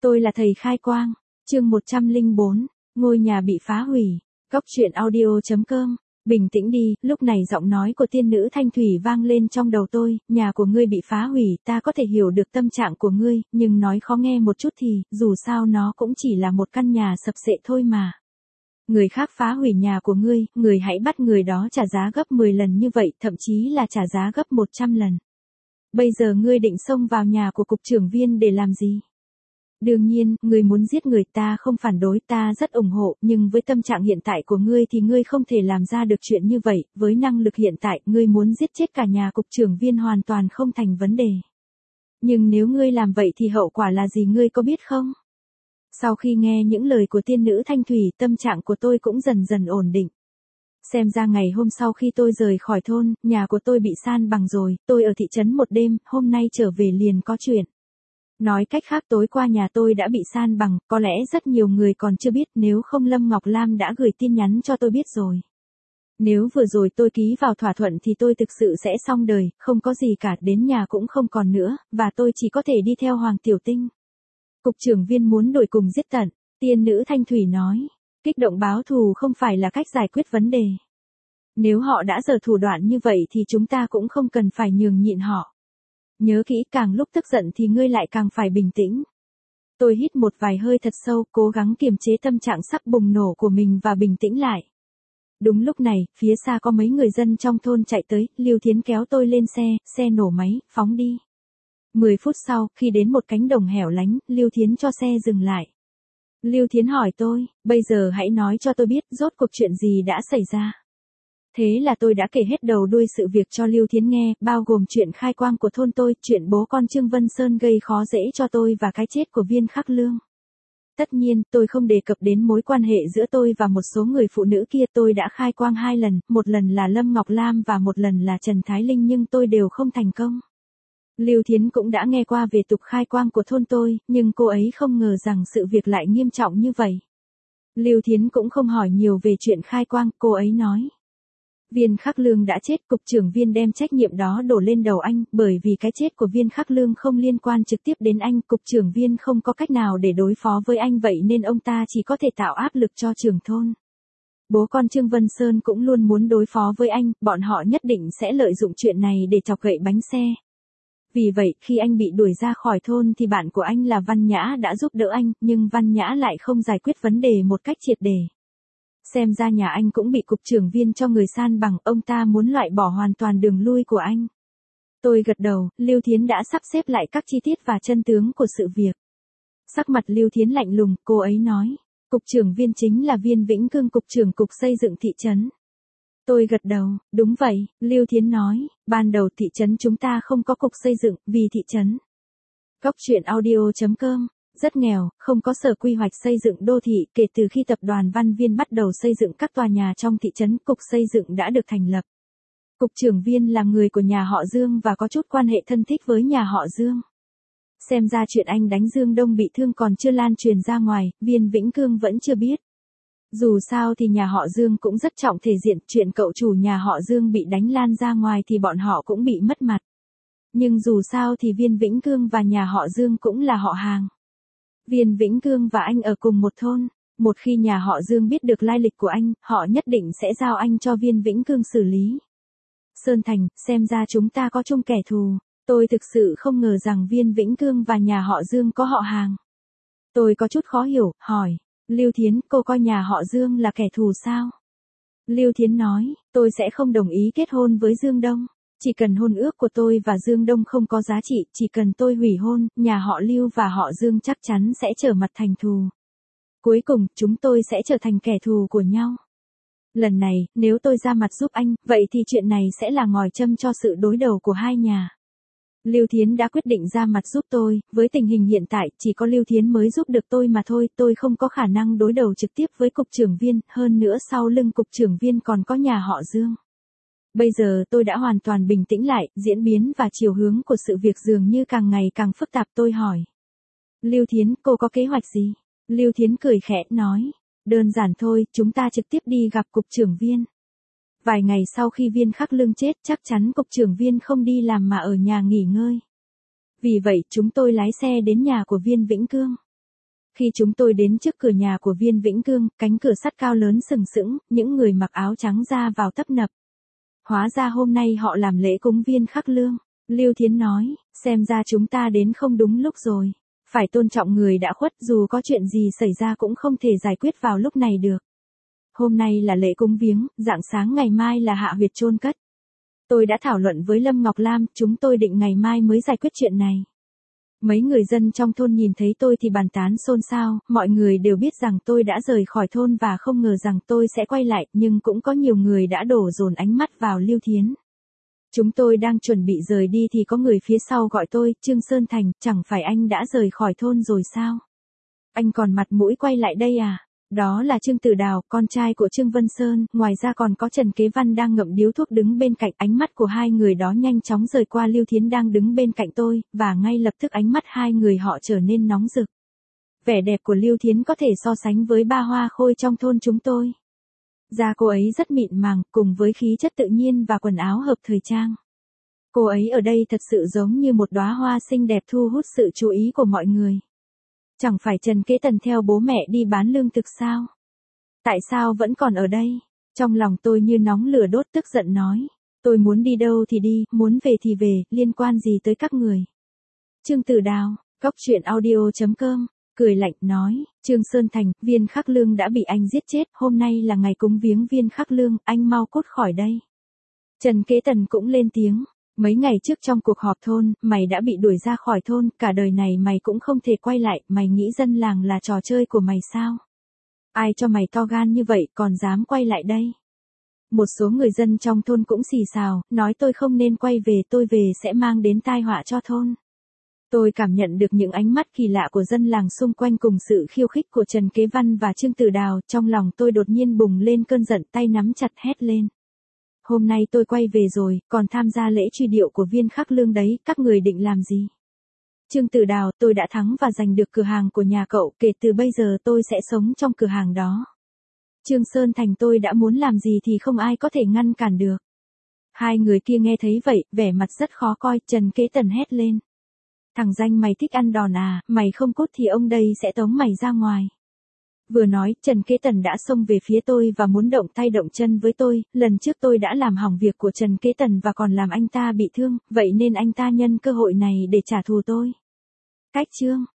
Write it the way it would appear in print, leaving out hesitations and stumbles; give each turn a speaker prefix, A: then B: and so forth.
A: Tôi là thầy khai quang. Chương 104, ngôi nhà bị phá hủy. Góc truyện audio.com. Bình tĩnh đi, lúc này giọng nói của tiên nữ Thanh Thủy vang lên trong đầu tôi, nhà của ngươi bị phá hủy, ta có thể hiểu được tâm trạng của ngươi, nhưng nói khó nghe một chút thì, dù sao nó cũng chỉ là một căn nhà sập xệ thôi mà. Người khác phá hủy nhà của ngươi, người hãy bắt người đó trả giá gấp 10 lần như vậy, thậm chí là trả giá gấp 100 lần. Bây giờ ngươi định xông vào nhà của cục trưởng Viên để làm gì? Đương nhiên, ngươi muốn giết người ta không phản đối, ta rất ủng hộ, nhưng với tâm trạng hiện tại của ngươi thì ngươi không thể làm ra được chuyện như vậy, với năng lực hiện tại, ngươi muốn giết chết cả nhà cục trưởng Viên hoàn toàn không thành vấn đề. Nhưng nếu ngươi làm vậy thì hậu quả là gì ngươi có biết không? Sau khi nghe những lời của tiên nữ Thanh Thủy, tâm trạng của tôi cũng dần dần ổn định. Xem ra ngày hôm sau khi tôi rời khỏi thôn, nhà của tôi bị san bằng rồi, tôi ở thị trấn một đêm, hôm nay trở về liền có chuyện. Nói cách khác tối qua nhà tôi đã bị san bằng, có lẽ rất nhiều người còn chưa biết, nếu không Lâm Ngọc Lam đã gửi tin nhắn cho tôi biết rồi. Nếu vừa rồi tôi ký vào thỏa thuận thì tôi thực sự sẽ xong đời, không có gì cả, đến nhà cũng không còn nữa, và tôi chỉ có thể đi theo Hoàng Tiểu Tinh. Cục trưởng Viên muốn đuổi cùng giết tận, tiên nữ Thanh Thủy nói, kích động báo thù không phải là cách giải quyết vấn đề. Nếu họ đã giở thủ đoạn như vậy thì chúng ta cũng không cần phải nhường nhịn họ. Nhớ kỹ, càng lúc tức giận thì ngươi lại càng phải bình tĩnh. Tôi hít một vài hơi thật sâu, cố gắng kiềm chế tâm trạng sắp bùng nổ của mình và bình tĩnh lại. Đúng lúc này, phía xa có mấy người dân trong thôn chạy tới, Lưu Thiến kéo tôi lên xe nổ máy, phóng đi. 10 phút sau, khi đến một cánh đồng hẻo lánh, Lưu Thiến cho xe dừng lại. Lưu Thiến hỏi tôi, bây giờ hãy nói cho tôi biết rốt cuộc chuyện gì đã xảy ra. Thế là tôi đã kể hết đầu đuôi sự việc cho Lưu Thiến nghe, bao gồm chuyện khai quang của thôn tôi, chuyện bố con Trương Vân Sơn gây khó dễ cho tôi và cái chết của Viên Khắc Lương. Tất nhiên, tôi không đề cập đến mối quan hệ giữa tôi và một số người phụ nữ kia, tôi đã khai quang 2 lần, một lần là Lâm Ngọc Lam và một lần là Trần Thái Linh nhưng tôi đều không thành công. Lưu Thiến cũng đã nghe qua về tục khai quang của thôn tôi, nhưng cô ấy không ngờ rằng sự việc lại nghiêm trọng như vậy. Lưu Thiến cũng không hỏi nhiều về chuyện khai quang, cô ấy nói. Viên Khắc Lương đã chết, cục trưởng Viên đem trách nhiệm đó đổ lên đầu anh, bởi vì cái chết của Viên Khắc Lương không liên quan trực tiếp đến anh, cục trưởng Viên không có cách nào để đối phó với anh vậy nên ông ta chỉ có thể tạo áp lực cho trưởng thôn. Bố con Trương Vân Sơn cũng luôn muốn đối phó với anh, bọn họ nhất định sẽ lợi dụng chuyện này để chọc gậy bánh xe. Vì vậy, khi anh bị đuổi ra khỏi thôn thì bạn của anh là Văn Nhã đã giúp đỡ anh, nhưng Văn Nhã lại không giải quyết vấn đề một cách triệt để. Xem ra nhà anh cũng bị cục trưởng Viên cho người san bằng, ông ta muốn loại bỏ hoàn toàn đường lui của anh. Tôi gật đầu, Lưu Thiến đã sắp xếp lại các chi tiết và chân tướng của sự việc. Sắc mặt Lưu Thiến lạnh lùng, cô ấy nói, cục trưởng Viên chính là Viên Vĩnh Cương, cục trưởng cục xây dựng thị trấn. Tôi gật đầu, đúng vậy, Lưu Thiến nói, ban đầu thị trấn chúng ta không có cục xây dựng, vì thị trấn. Góc truyện audio.com. Rất nghèo, không có sở quy hoạch xây dựng đô thị, kể từ khi tập đoàn Văn Viên bắt đầu xây dựng các tòa nhà trong thị trấn, cục xây dựng đã được thành lập. Cục trưởng Viên là người của nhà họ Dương và có chút quan hệ thân thích với nhà họ Dương. Xem ra chuyện anh đánh Dương Đông bị thương còn chưa lan truyền ra ngoài, Viên Vĩnh Cương vẫn chưa biết. Dù sao thì nhà họ Dương cũng rất trọng thể diện, chuyện cậu chủ nhà họ Dương bị đánh lan ra ngoài thì bọn họ cũng bị mất mặt. Nhưng dù sao thì Viên Vĩnh Cương và nhà họ Dương cũng là họ hàng. Viên Vĩnh Cương và anh ở cùng một thôn, một khi nhà họ Dương biết được lai lịch của anh, họ nhất định sẽ giao anh cho Viên Vĩnh Cương xử lý. Sơn Thành, xem ra chúng ta có chung kẻ thù, tôi thực sự không ngờ rằng Viên Vĩnh Cương và nhà họ Dương có họ hàng. Tôi có chút khó hiểu, hỏi, Lưu Thiến, cô coi nhà họ Dương là kẻ thù sao? Lưu Thiến nói, tôi sẽ không đồng ý kết hôn với Dương Đông. Chỉ cần hôn ước của tôi và Dương Đông không có giá trị, chỉ cần tôi hủy hôn, nhà họ Lưu và họ Dương chắc chắn sẽ trở mặt thành thù. Cuối cùng, chúng tôi sẽ trở thành kẻ thù của nhau. Lần này, nếu tôi ra mặt giúp anh, vậy thì chuyện này sẽ là ngòi châm cho sự đối đầu của hai nhà. Lưu Thiến đã quyết định ra mặt giúp tôi, với tình hình hiện tại, chỉ có Lưu Thiến mới giúp được tôi mà thôi, tôi không có khả năng đối đầu trực tiếp với cục trưởng Viên, hơn nữa sau lưng cục trưởng Viên còn có nhà họ Dương. Bây giờ tôi đã hoàn toàn bình tĩnh lại, diễn biến và chiều hướng của sự việc dường như càng ngày càng phức tạp, tôi hỏi. Lưu Thiến, cô có kế hoạch gì? Lưu Thiến cười khẽ, nói, đơn giản thôi, chúng ta trực tiếp đi gặp cục trưởng Viên. Vài ngày sau khi Viên Khắc Lương chết, chắc chắn cục trưởng Viên không đi làm mà ở nhà nghỉ ngơi. Vì vậy, chúng tôi lái xe đến nhà của Viên Vĩnh Cương. Khi chúng tôi đến trước cửa nhà của Viên Vĩnh Cương, cánh cửa sắt cao lớn sừng sững, những người mặc áo trắng ra vào tấp nập. Hóa ra hôm nay họ làm lễ cúng Viên Khắc Lương. Lưu Thiến nói, xem ra chúng ta đến không đúng lúc rồi. Phải tôn trọng người đã khuất, dù có chuyện gì xảy ra cũng không thể giải quyết vào lúc này được. Hôm nay là lễ cúng viếng, rạng sáng ngày mai là hạ huyệt chôn cất. Tôi đã thảo luận với Lâm Ngọc Lam, chúng tôi định ngày mai mới giải quyết chuyện này. Mấy người dân trong thôn nhìn thấy tôi thì bàn tán xôn xao, mọi người đều biết rằng tôi đã rời khỏi thôn và không ngờ rằng tôi sẽ quay lại, nhưng cũng có nhiều người đã đổ dồn ánh mắt vào Lưu Thiến. Chúng tôi đang chuẩn bị rời đi thì có người phía sau gọi tôi, Trương Sơn Thành, chẳng phải anh đã rời khỏi thôn rồi sao? Anh còn mặt mũi quay lại đây à? Đó là Trương Tử Đào, con trai của Trương Vân Sơn, ngoài ra còn có Trần Kế Văn đang ngậm điếu thuốc đứng bên cạnh. Ánh mắt của hai người đó nhanh chóng rời qua Lưu Thiến đang đứng bên cạnh tôi, và ngay lập tức ánh mắt hai người họ trở nên nóng rực. Vẻ đẹp của Lưu Thiến có thể so sánh với ba hoa khôi trong thôn chúng tôi. Da cô ấy rất mịn màng, cùng với khí chất tự nhiên và quần áo hợp thời trang. Cô ấy ở đây thật sự giống như một đóa hoa xinh đẹp thu hút sự chú ý của mọi người. Chẳng phải Trần Kế Tần theo bố mẹ đi bán lương thực sao? Tại sao vẫn còn ở đây? Trong lòng tôi như nóng lửa đốt, tức giận nói. Tôi muốn đi đâu thì đi, muốn về thì về, liên quan gì tới các người? Trương Tử Đào, coctruyện.audio.com, cười lạnh nói, Trương Sơn Thành, Viên Khắc Lương đã bị anh giết chết, hôm nay là ngày cúng viếng Viên Khắc Lương, anh mau cút khỏi đây. Trần Kế Tần cũng lên tiếng. Mấy ngày trước trong cuộc họp thôn, mày đã bị đuổi ra khỏi thôn, cả đời này mày cũng không thể quay lại, mày nghĩ dân làng là trò chơi của mày sao? Ai cho mày to gan như vậy, còn dám quay lại đây? Một số người dân trong thôn cũng xì xào, nói tôi không nên quay về, tôi về sẽ mang đến tai họa cho thôn. Tôi cảm nhận được những ánh mắt kỳ lạ của dân làng xung quanh cùng sự khiêu khích của Trần Kế Văn và Trương Tử Đào, trong lòng tôi đột nhiên bùng lên cơn giận, tay nắm chặt hét lên. Hôm nay tôi quay về rồi, còn tham gia lễ truy điệu của Viên Khắc Lương đấy, các người định làm gì? Trương Tử Đào, tôi đã thắng và giành được cửa hàng của nhà cậu, kể từ bây giờ tôi sẽ sống trong cửa hàng đó. Trương Sơn Thành, tôi đã muốn làm gì thì không ai có thể ngăn cản được. Hai người kia nghe thấy vậy, vẻ mặt rất khó coi, Trần Kế Tần hét lên. Thằng danh mày thích ăn đòn à, mày không cút thì ông đây sẽ tống mày ra ngoài. Vừa nói, Trần Kế Tần đã xông về phía tôi và muốn động tay động chân với tôi, lần trước tôi đã làm hỏng việc của Trần Kế Tần và còn làm anh ta bị thương, vậy nên anh ta nhân cơ hội này để trả thù tôi. Cách chương